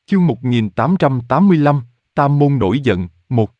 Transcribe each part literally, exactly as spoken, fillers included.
Chương một nghìn tám trăm tám mươi lăm, Tam môn nổi giận, một.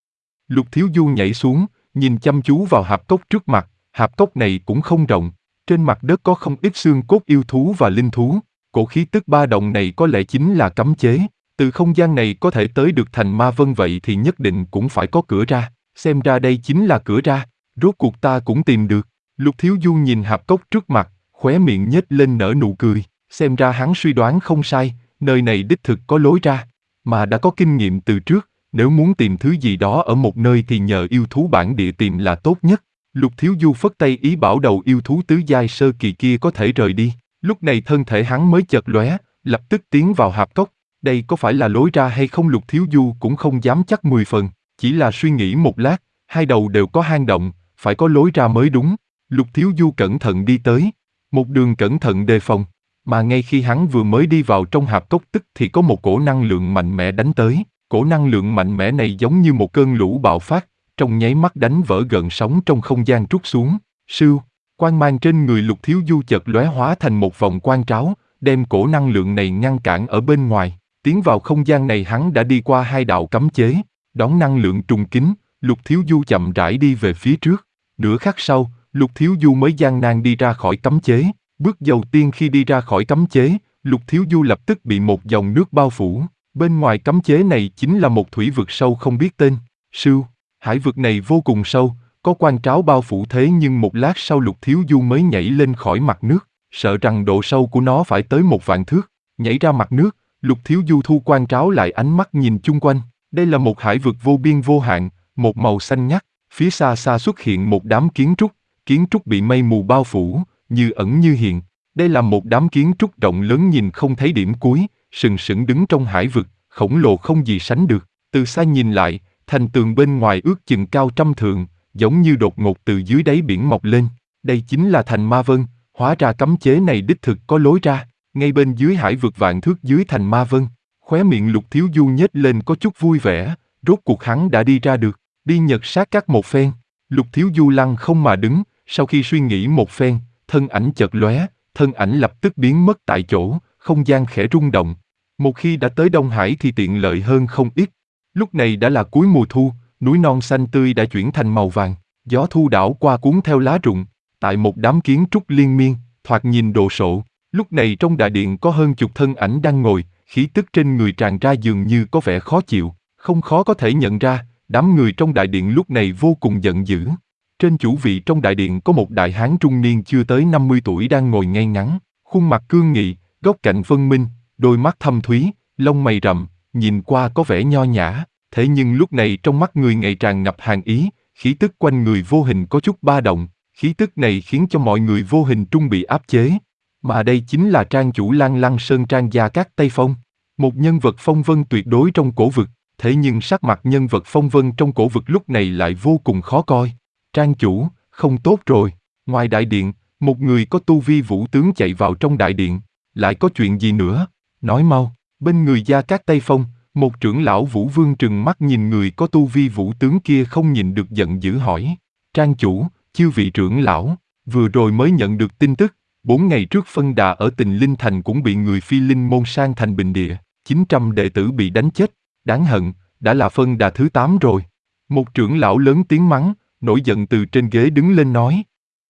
Lục Thiếu Du nhảy xuống, nhìn chăm chú vào hạp cốc trước mặt, hạp cốc này cũng không rộng, trên mặt đất có không ít xương cốt yêu thú và linh thú, cổ khí tức ba động này có lẽ chính là cấm chế, từ không gian này có thể tới được thành ma vân vậy thì nhất định cũng phải có cửa ra, xem ra đây chính là cửa ra, rốt cuộc ta cũng tìm được. Lục Thiếu Du nhìn hạp cốc trước mặt, khóe miệng nhếch lên nở nụ cười, xem ra hắn suy đoán không sai. Nơi này đích thực có lối ra, mà đã có kinh nghiệm từ trước, nếu muốn tìm thứ gì đó ở một nơi thì nhờ yêu thú bản địa tìm là tốt nhất. Lục Thiếu Du phất tay ý bảo đầu yêu thú tứ giai sơ kỳ kia có thể rời đi, lúc này thân thể hắn mới chợt lóe, lập tức tiến vào hạp cốc. Đây có phải là lối ra hay không Lục Thiếu Du cũng không dám chắc mười phần, chỉ là suy nghĩ một lát, hai đầu đều có hang động, phải có lối ra mới đúng. Lục Thiếu Du cẩn thận đi tới, một đường cẩn thận đề phòng. Mà ngay khi hắn vừa mới đi vào trong hạp cốc tức thì có một cổ năng lượng mạnh mẽ đánh tới, cổ năng lượng mạnh mẽ này giống như một cơn lũ bạo phát, trong nháy mắt đánh vỡ gợn sóng trong không gian trút xuống, sưu, quang mang trên người Lục Thiếu Du chợt lóe hóa thành một vòng quang tráo, đem cổ năng lượng này ngăn cản ở bên ngoài, tiến vào không gian này hắn đã đi qua hai đạo cấm chế, đón năng lượng trùng kính, Lục Thiếu Du chậm rãi đi về phía trước, nửa khắc sau, Lục Thiếu Du mới gian nan đi ra khỏi cấm chế. Bước đầu tiên khi đi ra khỏi cấm chế, Lục Thiếu Du lập tức bị một dòng nước bao phủ, bên ngoài cấm chế này chính là một thủy vực sâu không biết tên, sưu, hải vực này vô cùng sâu, có quang tráo bao phủ thế nhưng một lát sau Lục Thiếu Du mới nhảy lên khỏi mặt nước, sợ rằng độ sâu của nó phải tới một vạn thước, nhảy ra mặt nước, Lục Thiếu Du thu quang tráo lại ánh mắt nhìn chung quanh, đây là một hải vực vô biên vô hạn, một màu xanh ngắt, phía xa xa xuất hiện một đám kiến trúc, kiến trúc bị mây mù bao phủ, như ẩn như hiện. Đây là một đám kiến trúc rộng lớn nhìn không thấy điểm cuối, sừng sững đứng trong hải vực, khổng lồ không gì sánh được. Từ xa nhìn lại, thành tường bên ngoài ước chừng cao trăm thượng, giống như đột ngột từ dưới đáy biển mọc lên. Đây chính là thành Ma Vân, hóa ra cấm chế này đích thực có lối ra, ngay bên dưới hải vực vạn thước dưới thành Ma Vân. Khóe miệng Lục Thiếu Du nhếch lên có chút vui vẻ, rốt cuộc hắn đã đi ra được, đi nhật sát các một phen. Lục Thiếu Du lăng không mà đứng, sau khi suy nghĩ một phen, thân ảnh chợt lóe, thân ảnh lập tức biến mất tại chỗ, không gian khẽ rung động. Một khi đã tới Đông Hải thì tiện lợi hơn không ít. Lúc này đã là cuối mùa thu, núi non xanh tươi đã chuyển thành màu vàng, gió thu đảo qua cuốn theo lá rụng, tại một đám kiến trúc liên miên, thoạt nhìn đồ sộ. Lúc này trong đại điện có hơn chục thân ảnh đang ngồi, khí tức trên người tràn ra dường như có vẻ khó chịu, không khó có thể nhận ra, đám người trong đại điện lúc này vô cùng giận dữ. Trên chủ vị trong đại điện có một đại hán trung niên chưa tới năm mươi tuổi đang ngồi ngay ngắn, khuôn mặt cương nghị, góc cạnh phân minh, đôi mắt thâm thúy, lông mày rậm, nhìn qua có vẻ nho nhã, thế nhưng lúc này trong mắt người ngày tràn ngập hàn ý, khí tức quanh người vô hình có chút ba động, khí tức này khiến cho mọi người vô hình trung bị áp chế. Mà đây chính là trang chủ Lan Lăng Sơn Trang Gia Cát Tây Phong, một nhân vật phong vân tuyệt đối trong cổ vực, thế nhưng sắc mặt nhân vật phong vân trong cổ vực lúc này lại vô cùng khó coi. Trang chủ, không tốt rồi, ngoài đại điện, một người có tu vi vũ tướng chạy vào trong đại điện, lại có chuyện gì nữa, nói mau. Bên người Gia Cát Tây Phong, một trưởng lão Vũ Vương trừng mắt nhìn người có tu vi vũ tướng kia không nhìn được giận dữ hỏi. Trang chủ, chư vị trưởng lão, vừa rồi mới nhận được tin tức, bốn ngày trước Phân Đà ở Tình Linh Thành cũng bị người Phi Linh môn sang thành bình địa, chín trăm đệ tử bị đánh chết, đáng hận, đã là Phân Đà thứ tám rồi. Một trưởng lão lớn tiếng mắng, nổi giận từ trên ghế đứng lên nói.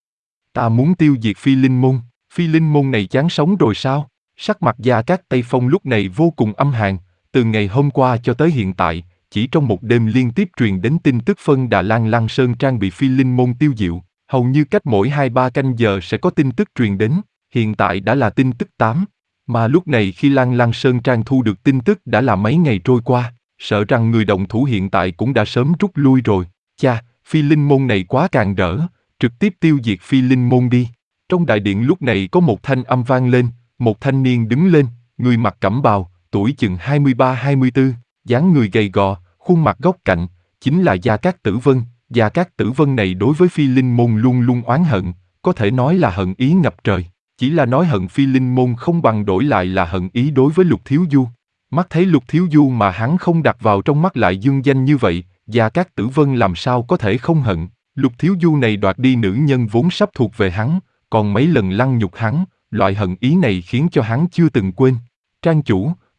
Ta muốn tiêu diệt Phi Linh môn, Phi Linh môn này chán sống rồi sao? Sắc mặt Gia Cát Tây Phong lúc này vô cùng âm hàn, từ ngày hôm qua cho tới hiện tại, chỉ trong một đêm liên tiếp truyền đến tin tức Phân Đà Lan Lăng Sơn Trang bị Phi Linh môn tiêu diệu, hầu như cách mỗi hai ba canh giờ sẽ có tin tức truyền đến, hiện tại đã là tin tức tám, mà lúc này khi Lan Lăng Sơn Trang thu được tin tức đã là mấy ngày trôi qua, sợ rằng người động thủ hiện tại cũng đã sớm rút lui rồi. Cha, Phi Linh môn này quá càn rỡ, trực tiếp tiêu diệt Phi Linh môn đi. Trong đại điện lúc này có một thanh âm vang lên, một thanh niên đứng lên, người mặc cẩm bào, tuổi chừng hai mươi ba hai mươi bốn, dáng người gầy gò, khuôn mặt góc cạnh, chính là Gia Cát Tử Vân. Gia Cát Tử Vân này đối với Phi Linh môn luôn luôn oán hận, có thể nói là hận ý ngập trời. Chỉ là nói hận Phi Linh môn không bằng đổi lại là hận ý đối với Lục Thiếu Du. Mắt thấy Lục Thiếu Du mà hắn không đặt vào trong mắt lại dương danh như vậy, Gia Cát Tử Vân làm sao có thể không hận. Lục Thiếu Du này đoạt đi nữ nhân vốn sắp thuộc về hắn, còn mấy lần lăng nhục hắn, loại hận ý này khiến cho hắn chưa từng quên. Trang chủ,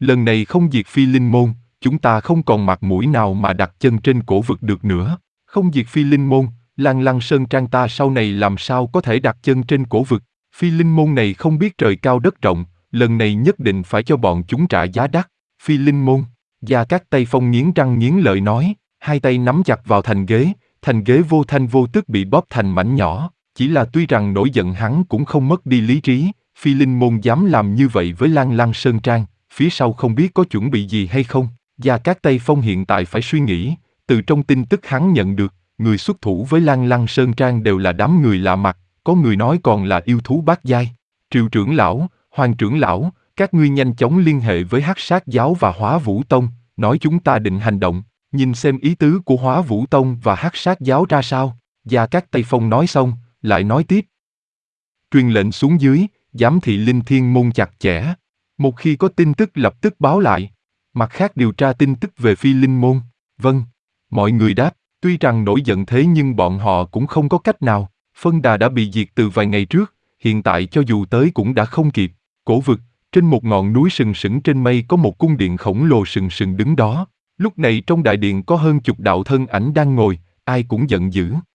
Lần này không diệt Phi Linh Môn, chúng ta không còn mặt mũi nào mà đặt chân trên cổ vực được nữa. Không diệt Phi Linh Môn, Lan Lăng Sơn Trang ta sau này làm sao có thể đặt chân trên cổ vực. Phi Linh Môn này không biết trời cao đất rộng, lần này nhất định phải cho bọn chúng trả giá đắt. Phi Linh Môn, Gia Cát Tây Phong nghiến răng nghiến lợi nói, hai tay nắm chặt vào thành ghế, thành ghế vô thanh vô tức bị bóp thành mảnh nhỏ. Chỉ là tuy rằng nổi giận hắn cũng không mất đi lý trí, Phi Linh Môn dám làm như vậy với Lan Lăng Sơn Trang, phía sau không biết có chuẩn bị gì hay không. Gia Cát Tây Phong hiện tại phải suy nghĩ, từ trong tin tức hắn nhận được, người xuất thủ với Lan Lăng Sơn Trang đều là đám người lạ mặt, có người nói còn là yêu thú bát giai. Triệu trưởng lão, Hoàng trưởng lão, các ngươi nhanh chóng liên hệ với Hắc Sát giáo và Hóa Vũ Tông, nói chúng ta định hành động, nhìn xem ý tứ của Hóa Vũ Tông và Hắc Sát giáo ra sao. Gia Cát Tây Phong nói xong, lại nói tiếp. Truyền lệnh xuống dưới, giám thị Linh Thiên Môn chặt chẽ. Một khi có tin tức lập tức báo lại. Mặt khác điều tra tin tức về Phi Linh Môn. Vâng. Mọi người đáp, tuy rằng nổi giận thế nhưng bọn họ cũng không có cách nào. Phân Đà đã bị diệt từ vài ngày trước, hiện tại cho dù tới cũng đã không kịp. Cổ vực, trên một ngọn núi sừng sững trên mây có một cung điện khổng lồ sừng sừng đứng đó. Lúc này trong đại điện có hơn chục đạo thân ảnh đang ngồi, ai cũng giận dữ.